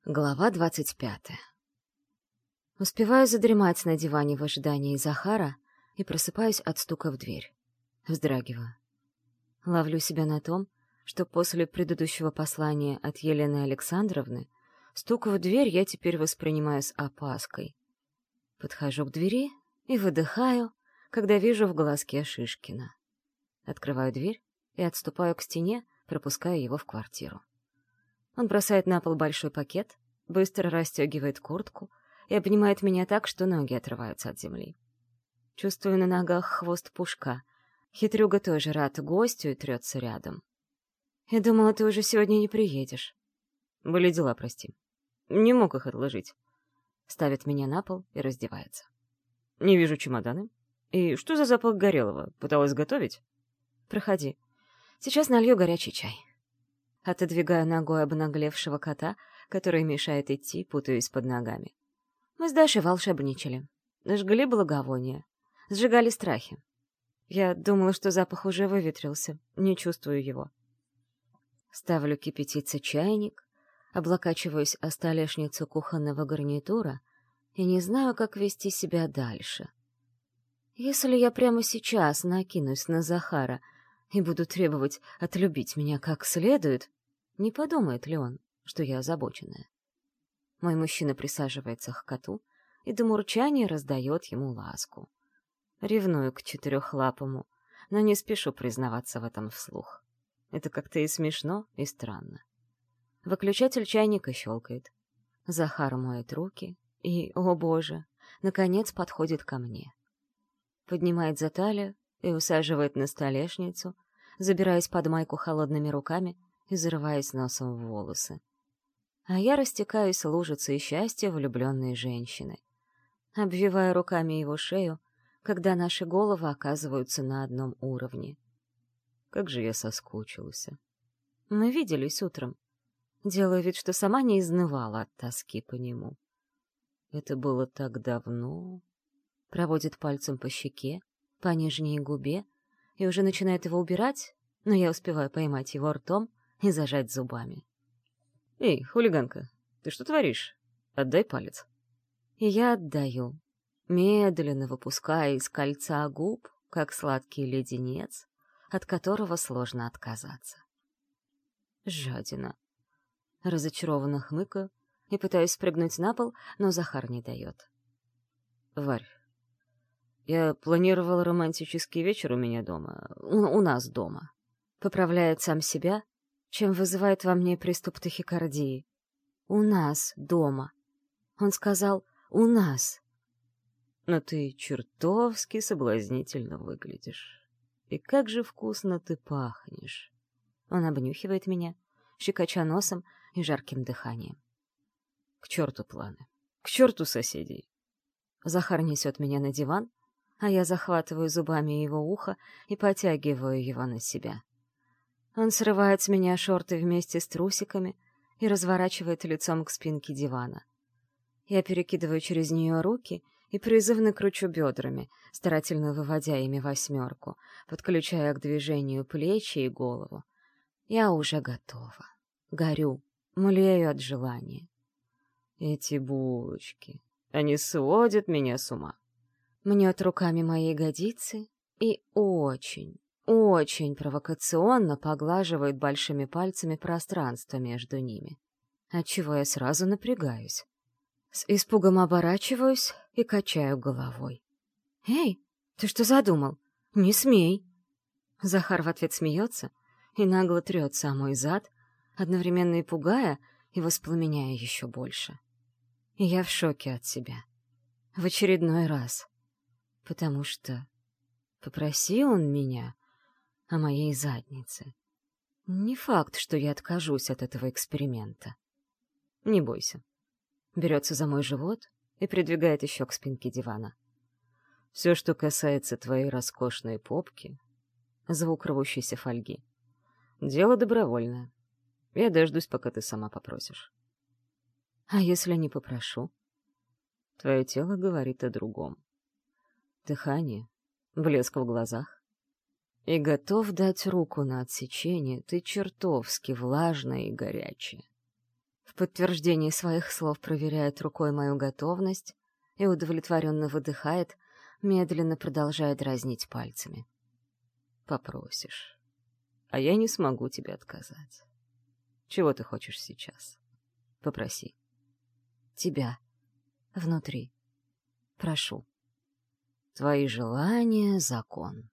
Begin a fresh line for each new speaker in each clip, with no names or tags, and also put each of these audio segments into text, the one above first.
Глава 25. Успеваю задремать на диване в ожидании Захара и просыпаюсь от стука в дверь. Вздрагиваю. Ловлю себя на том, что после предыдущего послания от Елены Александровны стук в дверь я теперь воспринимаю с опаской. Подхожу к двери и выдыхаю, когда вижу в глазке Шишкина. Открываю дверь и отступаю к стене, пропуская его в квартиру. Он бросает на пол большой пакет, быстро расстегивает куртку и обнимает меня так, что ноги отрываются от земли. Чувствую на ногах хвост пушка. Хитрюга тоже рад гостю и трется рядом. «Я думала, ты уже сегодня не приедешь». «Были дела, прости. Не мог их отложить». Ставит меня на пол и раздевается. «Не вижу чемоданы. И что за запах горелого? Пыталась готовить?» «Проходи. Сейчас налью горячий чай». Отодвигаю ногой обнаглевшего кота, который мешает идти, путаясь под ногами. Мы с Дашей волшебничали. Жгли благовония. Сжигали страхи. Я думала, что запах уже выветрился. Не чувствую его. Ставлю кипятиться чайник, облокачиваюсь о столешницу кухонного гарнитура и не знаю, как вести себя дальше. Если я прямо сейчас накинусь на Захара и буду требовать отлюбить меня как следует, не подумает ли он, что я озабоченная? Мой мужчина присаживается к коту и до мурчания раздает ему ласку. Ревную к четырехлапому, но не спешу признаваться в этом вслух. Это как-то и смешно, и странно. Выключатель чайника щелкает. Захар моет руки и, о боже, наконец подходит ко мне. Поднимает за талию и усаживает на столешницу, забираясь под майку холодными руками и зарываясь носом в волосы. А я растекаюсь лужицей счастья влюбленной женщины, обвивая руками его шею, когда наши головы оказываются на одном уровне. Как же я соскучился. Мы виделись утром. Делаю вид, что сама не изнывала от тоски по нему. Это было так давно. Проводит пальцем по щеке, по нижней губе, и уже начинает его убирать, но я успеваю поймать его ртом и зажать зубами. «Эй, хулиганка, ты что творишь? Отдай палец». И я отдаю, медленно выпуская из кольца губ, как сладкий леденец, от которого сложно отказаться. Жадина. Разочарованно хмыкаю и пытаюсь спрыгнуть на пол, но Захар не дает. «Варь, я планировал романтический вечер у меня дома, у нас дома». Поправляет сам себя, чем вызывает во мне приступ тахикардии. «У нас дома». Он сказал «у нас». Но ты чертовски соблазнительно выглядишь. И как же вкусно ты пахнешь. Он обнюхивает меня, щекоча носом и жарким дыханием. К черту планы, к черту соседей. Захар несет меня на диван, а я захватываю зубами его ухо и потягиваю его на себя. Он срывает с меня шорты вместе с трусиками и разворачивает лицом к спинке дивана. Я перекидываю через нее руки и призывно кручу бедрами, старательно выводя ими восьмерку, подключая к движению плечи и голову. Я уже готова. Горю, млею от желания. Эти булочки, они сводят меня с ума. Мнет руками мои ягодицы и очень провокационно поглаживает большими пальцами пространство между ними, отчего я сразу напрягаюсь. С испугом оборачиваюсь и качаю головой. «Эй, ты что задумал? Не смей!» Захар в ответ смеется и нагло трется о мой зад, одновременно и пугая, и воспламеняя еще больше. И я в шоке от себя. В очередной раз. Потому что попроси он меня о моей заднице. Не факт, что я откажусь от этого эксперимента. Не бойся. Берется за мой живот и придвигает еще к спинке дивана. Все, что касается твоей роскошной попки, звук рвущейся фольги. Дело добровольное. Я дождусь, пока ты сама попросишь. А если не попрошу? Твое тело говорит о другом. Дыхание, блеск в глазах. И готов дать руку на отсечение, ты чертовски влажная и горячая. В подтверждение своих слов проверяет рукой мою готовность и удовлетворенно выдыхает, медленно продолжая дразнить пальцами. Попросишь, а я не смогу тебе отказать. Чего ты хочешь сейчас? Попроси. Тебя. Внутри. Прошу. Твои желания — закон.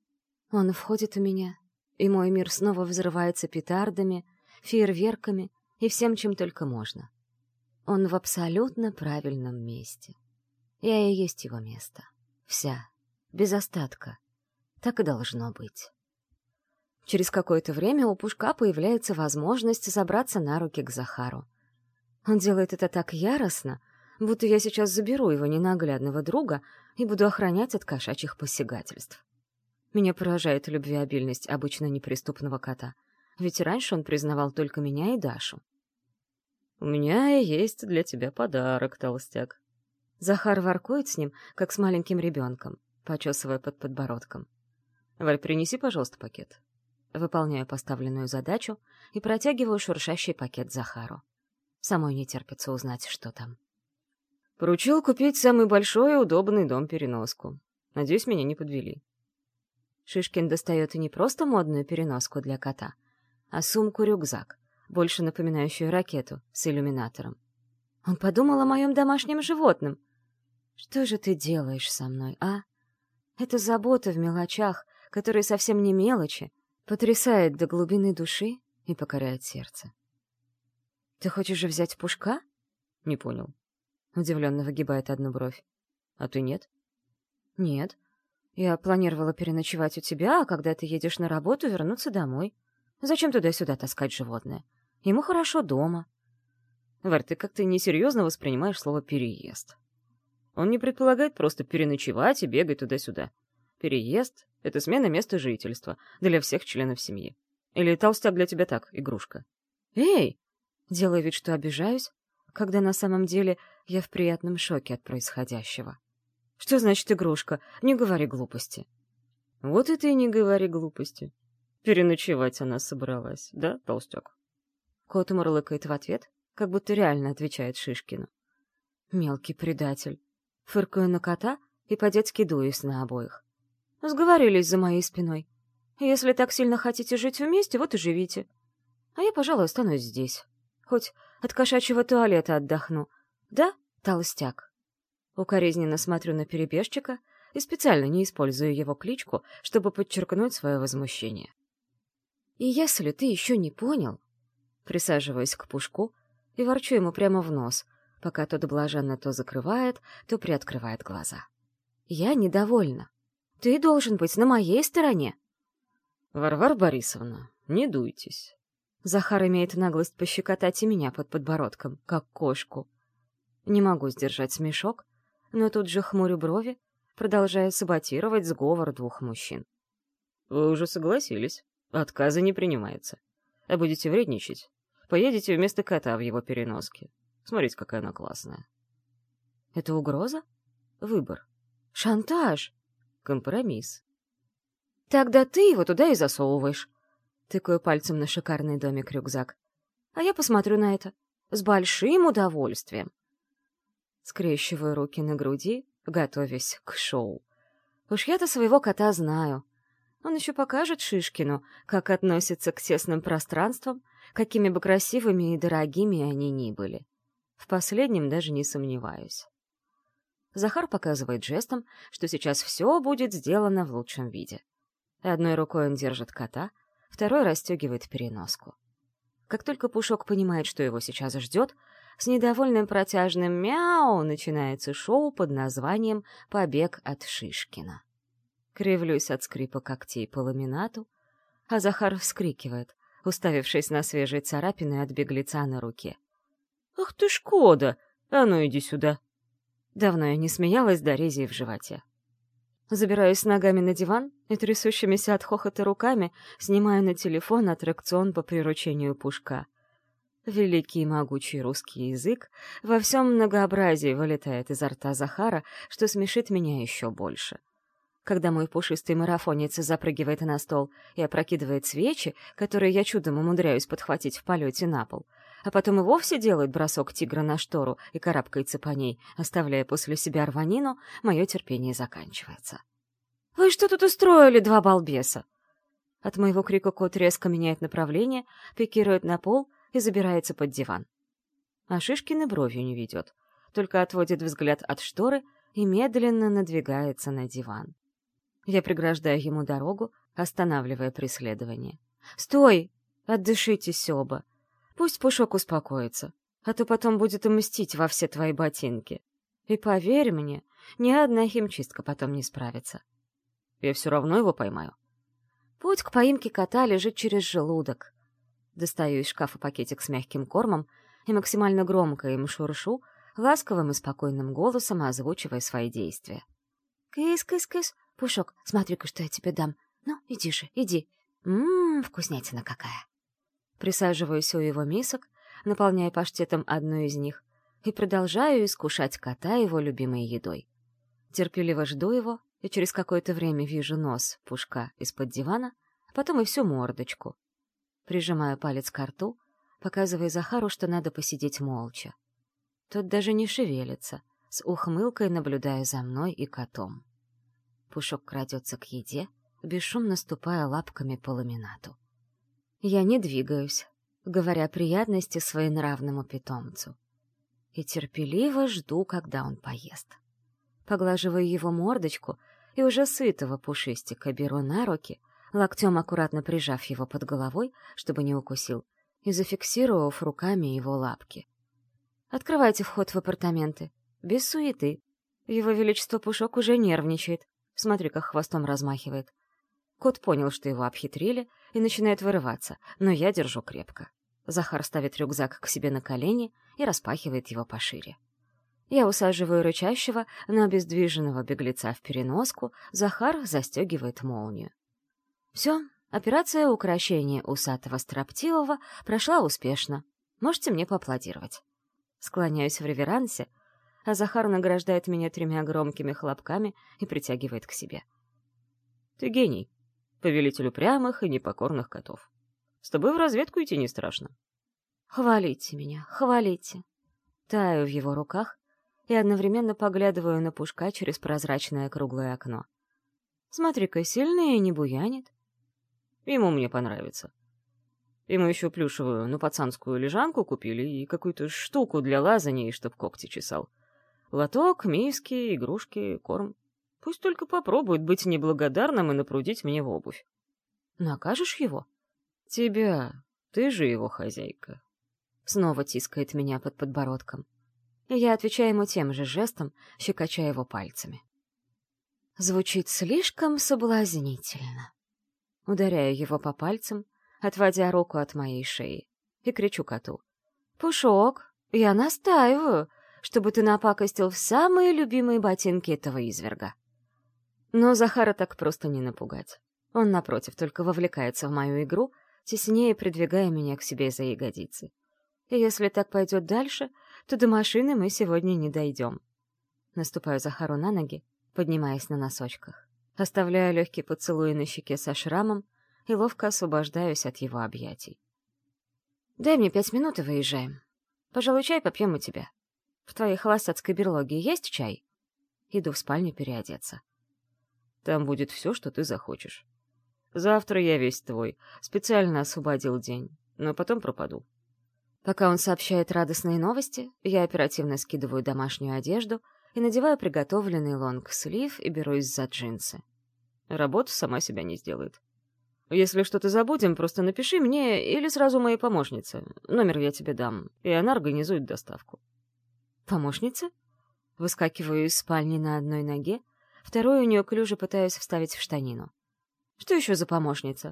Он входит в меня, и мой мир снова взрывается петардами, фейерверками и всем, чем только можно. Он в абсолютно правильном месте. Я и есть его место. Вся. Без остатка. Так и должно быть. Через какое-то время у Пушка появляется возможность забраться на руки к Захару. Он делает это так яростно, будто я сейчас заберу его ненаглядного друга и буду охранять от кошачьих посягательств. Меня поражает любвеобильность обычно неприступного кота, ведь раньше он признавал только меня и Дашу. «У меня есть для тебя подарок, толстяк». Захар воркует с ним, как с маленьким ребенком, почесывая под подбородком. «Валь, принеси, пожалуйста, пакет». Выполняю поставленную задачу и протягиваю шуршащий пакет Захару. Самой не терпится узнать, что там. Поручил купить самый большой и удобный дом-переноску. Надеюсь, меня не подвели. Шишкин достает и не просто модную переноску для кота, а сумку-рюкзак, больше напоминающую ракету с иллюминатором. Он подумал о моем домашнем животном. Что же ты делаешь со мной, а? Это забота в мелочах, которые совсем не мелочи, потрясает до глубины души и покоряет сердце. «Ты хочешь же взять Пушка?» «Не понял». Удивленно выгибает одну бровь. «А ты нет?» «Нет. Я планировала переночевать у тебя, а когда ты едешь на работу, вернуться домой. Зачем туда-сюда таскать животное? Ему хорошо дома». «Варь, ты как-то несерьезно воспринимаешь слово «переезд». Он не предполагает просто переночевать и бегать туда-сюда. Переезд — это смена места жительства для всех членов семьи. Или толстяк для тебя так, игрушка. «Эй!» Делаю вид, что обижаюсь, когда на самом деле я в приятном шоке от происходящего. «Что значит игрушка? Не говори глупости». «Вот и ты не говори глупости. Переночевать она собралась, да, толстяк?» Кот мурлыкает в ответ, как будто реально отвечает Шишкину. Мелкий предатель. Фыркаю на кота и по-детски дуюсь на обоих. Сговорились за моей спиной. Если так сильно хотите жить вместе, вот и живите. А я, пожалуй, останусь здесь. Хоть от кошачьего туалета отдохну. Да, толстяк? Укоризненно смотрю на перебежчика и специально не использую его кличку, чтобы подчеркнуть свое возмущение. И если ты еще не понял, присаживаюсь к Пушку и ворчу ему прямо в нос, пока тот блаженно то закрывает, то приоткрывает глаза. Я недовольна. Ты должен быть на моей стороне. Варвара Борисовна, не дуйтесь. Захар имеет наглость пощекотать и меня под подбородком, как кошку. Не могу сдержать смешок, но тут же хмурю брови, продолжая саботировать сговор двух мужчин. Вы уже согласились. Отказа не принимается. А будете вредничать, поедете вместо кота в его переноске. Смотрите, какая она классная. Это угроза? Выбор. Шантаж. Компромисс. Тогда ты его туда и засовываешь. Тыкаю пальцем на шикарный домик-рюкзак. А я посмотрю на это. С большим удовольствием. Скрещиваю руки на груди, готовясь к шоу. Уж я-то своего кота знаю. Он еще покажет Шишкину, как относится к тесным пространствам, какими бы красивыми и дорогими они ни были. В последнем даже не сомневаюсь. Захар показывает жестом, что сейчас все будет сделано в лучшем виде. Одной рукой он держит кота, второй расстегивает переноску. Как только Пушок понимает, что его сейчас ждет, с недовольным протяжным «мяу» начинается шоу под названием «Побег от Шишкина». Кривлюсь от скрипа когтей по ламинату, а Захар вскрикивает, уставившись на свежие царапины от беглеца на руке. «Ах ты, Шкода! А ну иди сюда!» Давно я не смеялась до рези в животе. Забираюсь ногами на диван и трясущимися от хохота руками снимаю на телефон аттракцион по приручению Пушка. Великий и могучий русский язык во всем многообразии вылетает изо рта Захара, что смешит меня еще больше. Когда мой пушистый марафонец запрыгивает на стол и опрокидывает свечи, которые я чудом умудряюсь подхватить в полете на пол, а потом и вовсе делает бросок тигра на штору и карабкается по ней, оставляя после себя рванину, мое терпение заканчивается. «Вы что тут устроили, два балбеса?» От моего крика кот резко меняет направление, пикирует на пол и забирается под диван. А Шишкин и бровью не ведет, только отводит взгляд от шторы и медленно надвигается на диван. Я преграждаю ему дорогу, останавливая преследование. «Стой! Отдышитесь оба! Пусть Пушок успокоится, а то потом будет мстить во все твои ботинки. И поверь мне, ни одна химчистка потом не справится. Я все равно его поймаю». Путь к поимке кота лежит через желудок. Достаю из шкафа пакетик с мягким кормом и максимально громко им шуршу, ласковым и спокойным голосом озвучивая свои действия. «Кыс-кыс-кыс! Пушок, смотри-ка, что я тебе дам. Ну, иди же, иди. Вкуснятина какая!» Присаживаюсь у его мисок, наполняя паштетом одну из них, и продолжаю искушать кота его любимой едой. Терпеливо жду его, и через какое-то время вижу нос Пушка из-под дивана, а потом и всю мордочку. Прижимаю палец к рту, показывая Захару, что надо посидеть молча. Тот даже не шевелится, с ухмылкой наблюдая за мной и котом. Пушок крадется к еде, бесшумно ступая лапками по ламинату. Я не двигаюсь, говоря приятности своенравному питомцу. И терпеливо жду, когда он поест. Поглаживаю его мордочку и уже сытого пушистика беру на руки, локтем аккуратно прижав его под головой, чтобы не укусил, и зафиксировав руками его лапки. «Открывайте вход в апартаменты. Без суеты. Его Величество Пушок уже нервничает. Смотри, как хвостом размахивает». Кот понял, что его обхитрили, и начинает вырываться, но я держу крепко. Захар ставит рюкзак к себе на колени и распахивает его пошире. Я усаживаю рычащего, но обездвиженного беглеца в переноску, Захар застегивает молнию. Все, операция укрощения усатого строптивого прошла успешно. Можете мне поаплодировать. Склоняюсь в реверансе, а Захар награждает меня 3 громкими хлопками и притягивает к себе. «Ты гений, повелитель упрямых и непокорных котов. С тобой в разведку идти не страшно». «Хвалите меня, хвалите». Таю в его руках и одновременно поглядываю на Пушка через прозрачное круглое окно. Смотри-ка, сильный и не буянит. Ему мне понравится. Ему еще плюшевую, но пацанскую лежанку купили и какую-то штуку для лазания, чтоб когти чесал. Лоток, миски, игрушки, корм. Пусть только попробует быть неблагодарным и напрудить мне в обувь. Накажешь его? Тебя. Ты же его хозяйка. Снова тискает меня под подбородком. И я отвечаю ему тем же жестом, щекоча его пальцами. Звучит слишком соблазнительно. Ударяю его по пальцам, отводя руку от моей шеи, и кричу коту. «Пушок, я настаиваю, чтобы ты напакостил в самые любимые ботинки этого изверга». Но Захара так просто не напугать. Он, напротив, только вовлекается в мою игру, теснее придвигая меня к себе за ягодицы. И если так пойдет дальше, то до машины мы сегодня не дойдем. Наступаю Захару на ноги, поднимаясь на носочках. Оставляю легкий поцелуй на щеке со шрамом и ловко освобождаюсь от его объятий. «Дай мне 5 минут и выезжаем. Пожалуй, чай попьем у тебя. В твоей холостяцкой берлоге есть чай?» Иду в спальню переодеться. «Там будет все, что ты захочешь. Завтра я весь твой. Специально освободил день, но потом пропаду». Пока он сообщает радостные новости, я оперативно скидываю домашнюю одежду и надеваю приготовленный лонг-слив и берусь за джинсы. Работа сама себя не сделает. Если что-то забудем, просто напиши мне или сразу моей помощнице. Номер я тебе дам, и она организует доставку. Помощница? Выскакиваю из спальни на одной ноге, вторую неуклюже пытаюсь вставить в штанину. Что еще за помощница?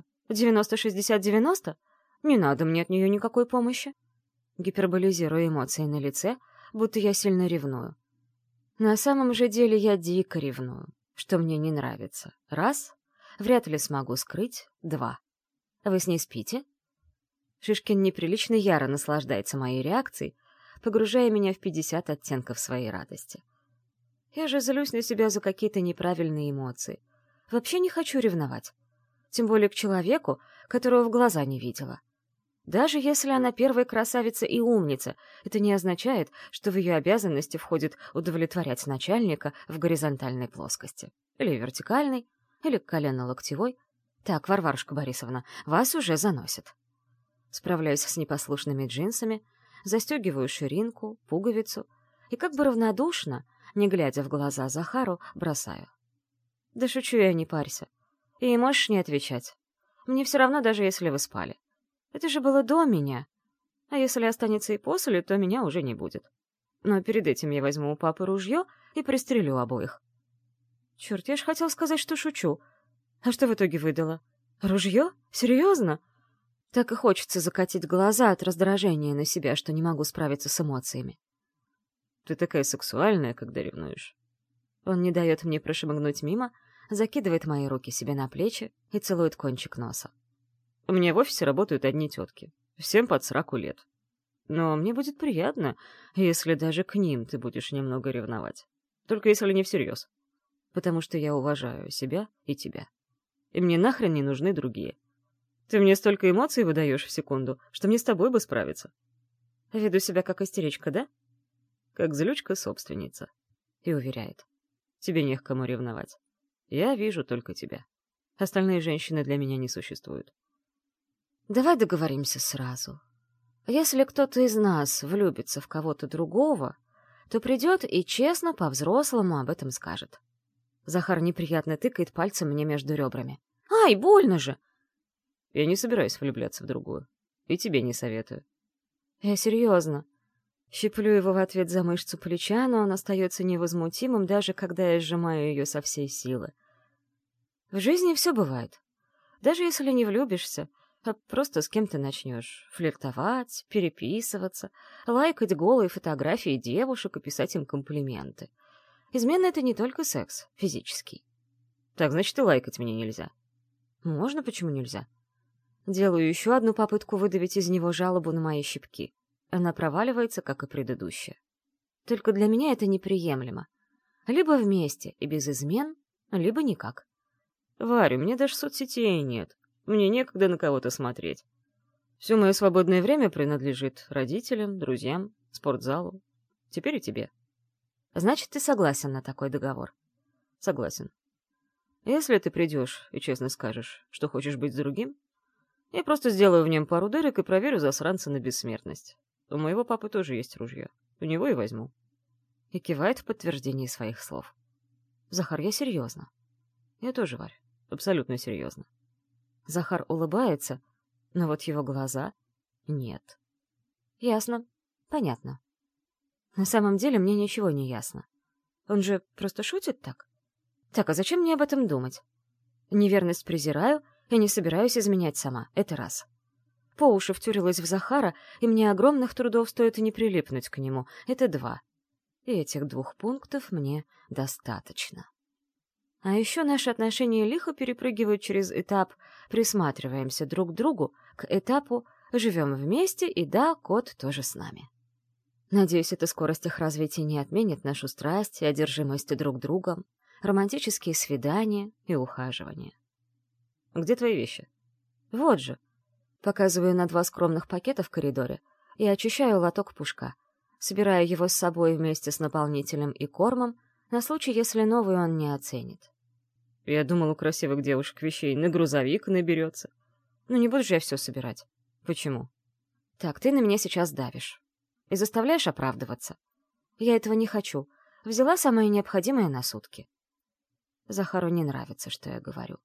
90-60-90? Не надо мне от нее никакой помощи. Гиперболизирую эмоции на лице, будто я сильно ревную. На самом же деле я дико ревную, что мне не нравится. 1, вряд ли смогу скрыть. 2. Вы с ней спите? Шишкин неприлично яро наслаждается моей реакцией, погружая меня в 50 оттенков своей радости. Я же злюсь на себя за какие-то неправильные эмоции. Вообще не хочу ревновать. Тем более к человеку, которого в глаза не видела. Даже если она первая красавица и умница, это не означает, что в ее обязанности входит удовлетворять начальника в горизонтальной плоскости. Или вертикальной, или колено-локтевой. Так, Варварушка Борисовна, вас уже заносит. Справляюсь с непослушными джинсами, застегиваю ширинку, пуговицу и как бы равнодушно, не глядя в глаза Захару, бросаю. Да шучу я, не парься. И можешь не отвечать. Мне все равно, даже если вы спали. Это же было до меня. А если останется и после, то меня уже не будет. Но перед этим я возьму у папы ружье и пристрелю обоих. Черт, я ж хотел сказать, что шучу. А что в итоге выдала? Ружье? Серьезно? Так и хочется закатить глаза от раздражения на себя, что не могу справиться с эмоциями. Ты такая сексуальная, когда ревнуешь. Он не дает мне прошмыгнуть мимо, закидывает мои руки себе на плечи и целует кончик носа. У меня в офисе работают одни тетки. Всем под 40 лет. Но мне будет приятно, если даже к ним ты будешь немного ревновать. Только если не всерьез. Потому что я уважаю себя и тебя. И мне нахрен не нужны другие. Ты мне столько эмоций выдаешь в секунду, что мне с тобой бы справиться. Веду себя как истеричка, да? Как злючка-собственница. И уверяет. Тебе не к кому ревновать. Я вижу только тебя. Остальные женщины для меня не существуют. Давай договоримся сразу. Если кто-то из нас влюбится в кого-то другого, то придет и честно, по-взрослому об этом скажет. Захар неприятно тыкает пальцем мне между ребрами. Ай, больно же! Я не собираюсь влюбляться в другую. И тебе не советую. Я серьезно. Щиплю его в ответ за мышцу плеча, но он остается невозмутимым, даже когда я сжимаю ее со всей силы. В жизни все бывает. Даже если не влюбишься, а просто с кем-то начнешь флиртовать, переписываться, лайкать голые фотографии девушек и писать им комплименты. Измена — это не только секс, физический. Так, значит, и лайкать мне нельзя. Можно, почему нельзя? Делаю еще одну попытку выдавить из него жалобу на мои щипки. Она проваливается, как и предыдущая. Только для меня это неприемлемо. Либо вместе и без измен, либо никак. Варя, мне даже соцсетей нет. Мне некогда на кого-то смотреть. Все мое свободное время принадлежит родителям, друзьям, спортзалу. Теперь и тебе. Значит, ты согласен на такой договор? Согласен. Если ты придешь и честно скажешь, что хочешь быть с другим, я просто сделаю в нем пару дырок и проверю засранца на бессмертность. У моего папы тоже есть ружье. У него и возьму. И кивает в подтверждении своих слов. Захар, я серьезно. Я тоже, Варь, абсолютно серьезно. Захар улыбается, но вот его глаза — нет. Ясно. Понятно. На самом деле мне ничего не ясно. Он же просто шутит так? Так, а зачем мне об этом думать? Неверность презираю и не собираюсь изменять сама. Это раз. По уши втюрилась в Захара, и мне огромных трудов стоит и не прилипнуть к нему. Это два. И этих 2 пунктов мне достаточно. А еще наши отношения лихо перепрыгивают через этап «присматриваемся друг к другу» к этапу «живем вместе, и да, кот тоже с нами». Надеюсь, эта скорость их развития не отменит нашу страсть и одержимость друг другом, романтические свидания и ухаживания. «Где твои вещи?» «Вот же». Показываю на 2 скромных пакета в коридоре и очищаю лоток пушка, собираю его с собой вместе с наполнителем и кормом на случай, если новый он не оценит. Я думал, у красивых девушек вещей на грузовик наберется. Ну не буду же я все собирать. Почему? Так, ты на меня сейчас давишь. И заставляешь оправдываться. Я этого не хочу. Взяла самое необходимое на сутки. Захару не нравится, что я говорю.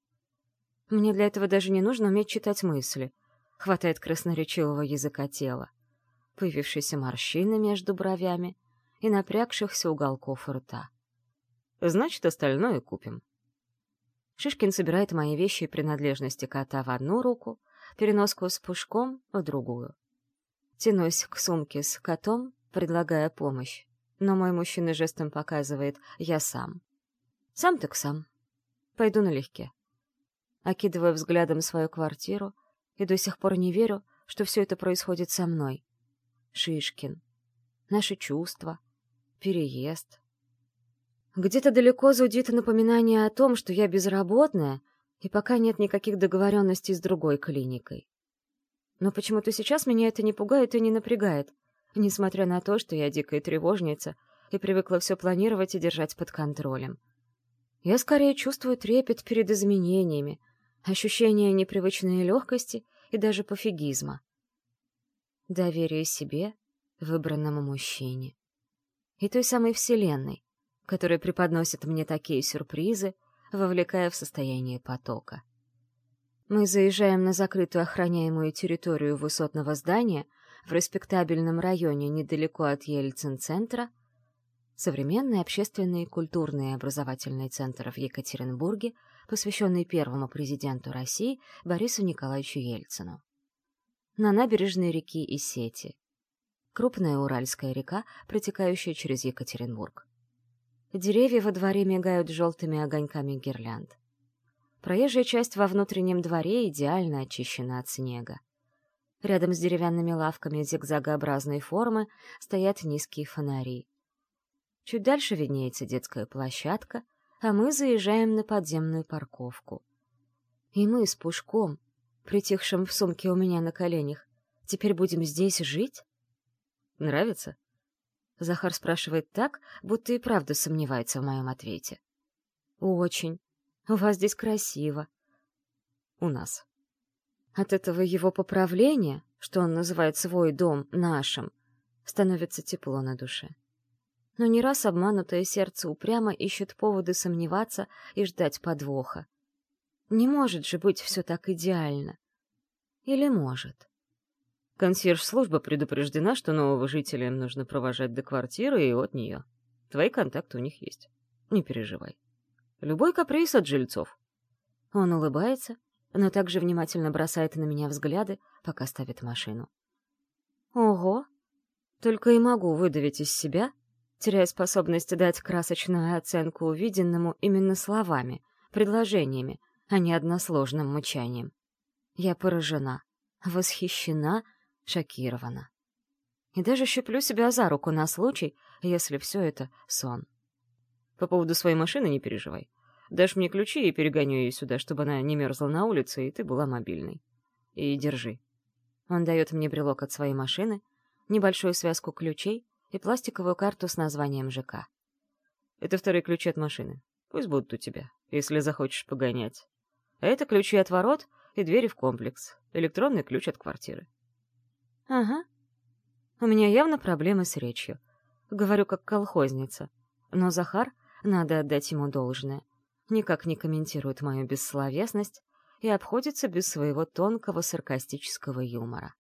Мне для этого даже не нужно уметь читать мысли. Хватает красноречивого языка тела, появившейся морщины между бровями и напрягшихся уголков рта. Значит, остальное купим. Шишкин собирает мои вещи и принадлежности кота в одну руку, переноску с пушком — в другую. Тянусь к сумке с котом, предлагая помощь, но мой мужчина жестом показывает «я сам». Сам так сам. Пойду налегке. Окидываю взглядом свою квартиру и до сих пор не верю, что все это происходит со мной. Шишкин. Наши чувства. Переезд. Где-то далеко зудит напоминание о том, что я безработная, и пока нет никаких договоренностей с другой клиникой. Но почему-то сейчас меня это не пугает и не напрягает, несмотря на то, что я дикая тревожница и привыкла все планировать и держать под контролем. Я скорее чувствую трепет перед изменениями, ощущение непривычной легкости и даже пофигизма. Доверие себе, выбранному мужчине. И той самой вселенной, которая преподносит мне такие сюрпризы, вовлекая в состояние потока. Мы заезжаем на закрытую охраняемую территорию высотного здания в респектабельном районе недалеко от Ельцин-центра, современный общественный, культурный и образовательный центр в Екатеринбурге, посвященный первому президенту России Борису Николаевичу Ельцину. На набережной реки Исети. Крупная Уральская река, протекающая через Екатеринбург. Деревья во дворе мигают желтыми огоньками гирлянд. Проезжая часть во внутреннем дворе идеально очищена от снега. Рядом с деревянными лавками зигзагообразной формы стоят низкие фонари. Чуть дальше виднеется детская площадка, а мы заезжаем на подземную парковку. И мы с Пушком, притихшим в сумке у меня на коленях, теперь будем здесь жить? Нравится? Захар спрашивает так, будто и правда сомневается в моем ответе. Очень. У вас здесь красиво. У нас. От этого его поправления, что он называет свой дом нашим, становится тепло на душе. Но не раз обманутое сердце упрямо ищет поводы сомневаться и ждать подвоха. Не может же быть все так идеально. Или может? Консьерж-служба предупреждена, что нового жителя им нужно провожать до квартиры и от нее. Твои контакты у них есть. Не переживай. Любой каприз от жильцов. Он улыбается, но также внимательно бросает на меня взгляды, пока ставит машину. Ого! Только и могу выдавить из себя, теряя способность дать красочную оценку увиденному именно словами, предложениями, а не односложным мычанием. Я поражена, восхищена, шокирована. И даже щеплю себя за руку на случай, если все это сон. По поводу своей машины не переживай. Дашь мне ключи и перегоню ее сюда, чтобы она не мерзла на улице, и ты была мобильной. И держи. Он дает мне брелок от своей машины, небольшую связку ключей и пластиковую карту с названием ЖК. Это вторые ключи от машины. Пусть будут у тебя, если захочешь погонять. А это ключи от ворот и двери в комплекс. Электронный ключ от квартиры. Ага. У меня явно проблемы с речью. Говорю как колхозница. Но Захар, надо отдать ему должное, никак не комментирует мою бессловесность и обходится без своего тонкого саркастического юмора.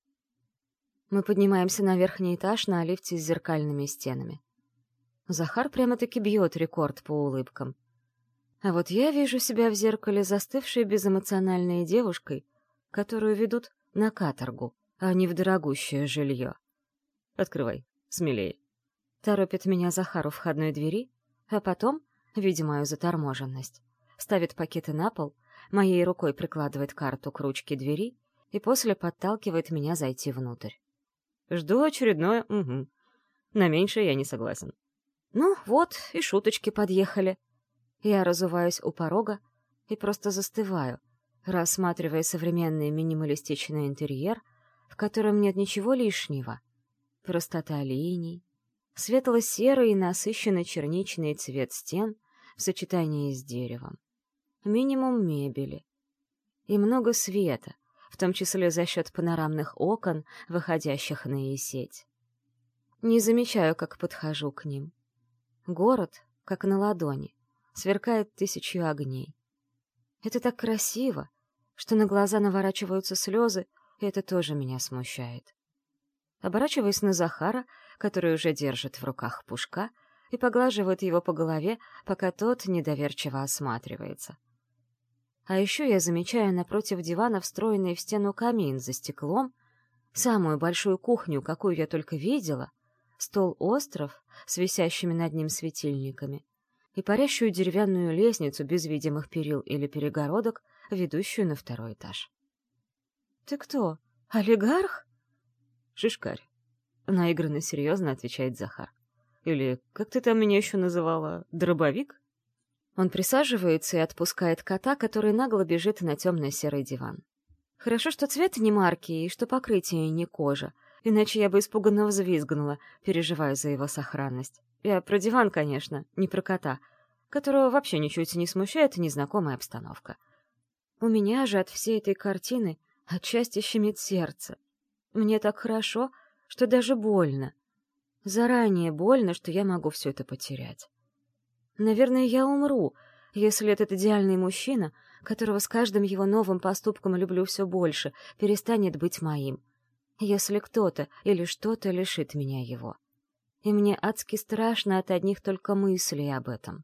Мы поднимаемся на верхний этаж на лифте с зеркальными стенами. Захар прямо-таки бьет рекорд по улыбкам. А вот я вижу себя в зеркале застывшей безэмоциональной девушкой, которую ведут на каторгу, а не в дорогущее жилье. Открывай, смелее. Торопит меня Захар у входной двери, а потом, видя мою заторможенность, ставит пакеты на пол, моей рукой прикладывает карту к ручке двери и после подталкивает меня зайти внутрь. Жду очередное «угу». На меньшее я не согласен. Ну вот, и шуточки подъехали. Я разуваюсь у порога и просто застываю, рассматривая современный минималистичный интерьер, в котором нет ничего лишнего. Простота линий, светло-серый и насыщенный черничный цвет стен в сочетании с деревом. Минимум мебели. И много света, в том числе за счет панорамных окон, выходящих на Исеть. Не замечаю, как подхожу к ним. Город, как на ладони, сверкает тысячью огней. Это так красиво, что на глаза наворачиваются слезы, и это тоже меня смущает. Оборачиваясь на Захара, который уже держит в руках Пушка, и поглаживает его по голове, пока тот недоверчиво осматривается. А еще я замечаю напротив дивана встроенный в стену камин за стеклом, самую большую кухню, какую я только видела, стол-остров с висящими над ним светильниками и парящую деревянную лестницу без видимых перил или перегородок, ведущую на второй этаж. «Ты кто, олигарх?» «Шишкарь», — наигранно серьезно отвечает Захар. «Или, как ты там меня еще называла, дробовик?» Он присаживается и отпускает кота, который нагло бежит на темно-серый диван. Хорошо, что цвет не марки и что покрытие не кожа, иначе я бы испуганно взвизгнула, переживая за его сохранность. Я про диван, конечно, не про кота, которого вообще ничуть не смущает незнакомая обстановка. У меня же от всей этой картины отчасти щемит сердце. Мне так хорошо, что даже больно. Заранее больно, что я могу все это потерять. Наверное, я умру, если этот идеальный мужчина, которого с каждым его новым поступком люблю все больше, перестанет быть моим. Если кто-то или что-то лишит меня его. И мне адски страшно от одних только мыслей об этом.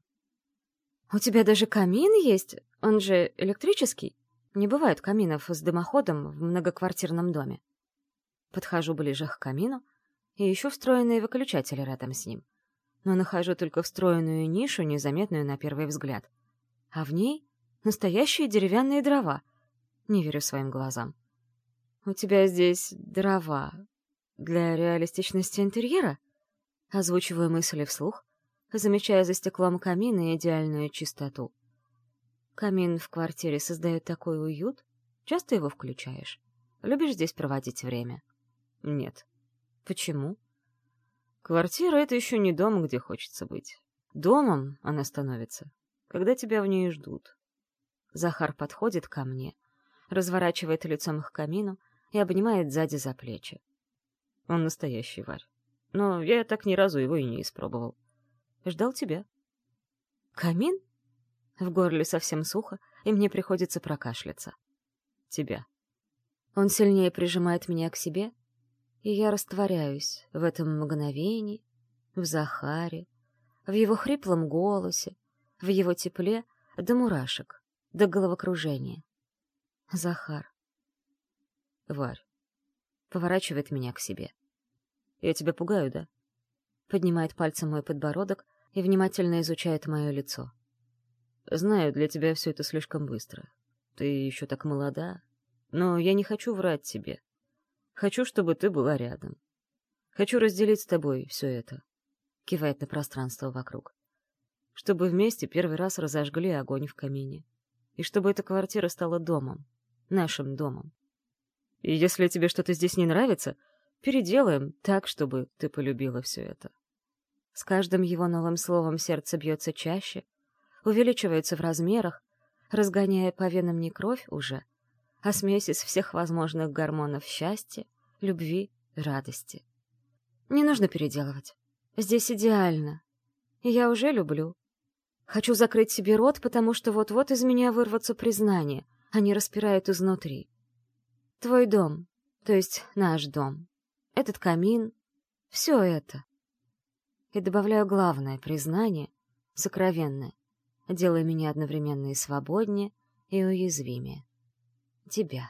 «У тебя даже камин есть? Он же электрический? Не бывает каминов с дымоходом в многоквартирном доме». Подхожу ближе к камину и ищу встроенные выключатели рядом с ним. Но нахожу только встроенную нишу, незаметную на первый взгляд. А в ней настоящие деревянные дрова. Не верю своим глазам. «У тебя здесь дрова для реалистичности интерьера?» Озвучиваю мысли вслух, замечая за стеклом камина идеальную чистоту. Камин в квартире создает такой уют. Часто его включаешь? Любишь здесь проводить время? Нет. Почему? Квартира — это еще не дом, где хочется быть. Домом она становится, когда тебя в ней ждут. Захар подходит ко мне, разворачивает лицом к камину и обнимает сзади за плечи. Он настоящий, Варь. Но я так ни разу его и не испробовал. Ждал тебя. Камин? В горле совсем сухо, и мне приходится прокашляться. Тебя. Он сильнее прижимает меня к себе, и я растворяюсь в этом мгновении, в Захаре, в его хриплом голосе, в его тепле до мурашек, до головокружения. Захар. Варь. Поворачивает меня к себе. Я тебя пугаю, да? Поднимает пальцем мой подбородок и внимательно изучает мое лицо. Знаю, для тебя все это слишком быстро. Ты еще так молода, но я не хочу врать тебе. Хочу, чтобы ты была рядом. Хочу разделить с тобой все это. Кивает на пространство вокруг. Чтобы вместе первый раз разожгли огонь в камине. И чтобы эта квартира стала домом. Нашим домом. И если тебе что-то здесь не нравится, переделаем так, чтобы ты полюбила все это. С каждым его новым словом сердце бьется чаще, увеличивается в размерах, разгоняя по венам не кровь уже, а смесь из всех возможных гормонов счастья, любви, радости. Не нужно переделывать. Здесь идеально. И я уже люблю. Хочу закрыть себе рот, потому что вот-вот из меня вырвутся признания, они распирают изнутри. Твой дом, то есть наш дом, этот камин, все это. И добавляю главное признание, сокровенное, делая меня одновременно и свободнее, и уязвимее. Тебя.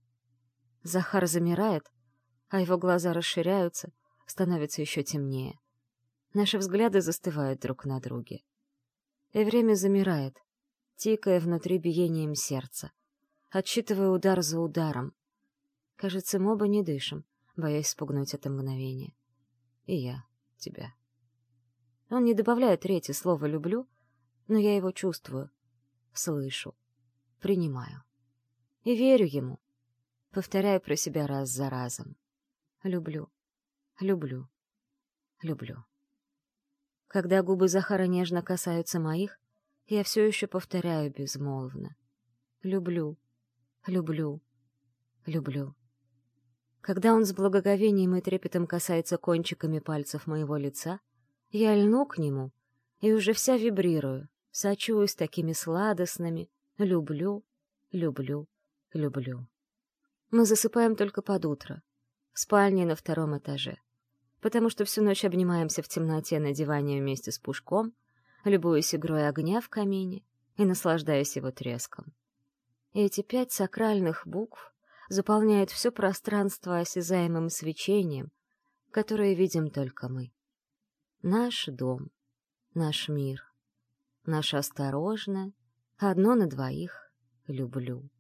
Захар замирает, а его глаза расширяются, становятся еще темнее. Наши взгляды застывают друг на друге. И время замирает, тикая внутри биением сердца, отсчитывая удар за ударом. Кажется, мы оба не дышим, боясь спугнуть это мгновение. И я тебя. Он не добавляет третье слово «люблю», но я его чувствую, слышу, принимаю. И верю ему. Повторяю про себя раз за разом. Люблю, люблю, люблю. Когда губы Захара нежно касаются моих, я все еще повторяю безмолвно. Люблю, люблю, люблю. Когда он с благоговением и трепетом касается кончиками пальцев моего лица, я льну к нему и уже вся вибрирую, сочуюсь такими сладостными «люблю, люблю, люблю». Мы засыпаем только под утро, в спальне на 2-м этаже, потому что всю ночь обнимаемся в темноте на диване вместе с Пушком, любуясь игрой огня в камине и наслаждаясь его треском. И эти 5 сакральных букв заполняют все пространство осязаемым свечением, которое видим только мы. Наш дом, наш мир, наше осторожное, одно на двоих люблю.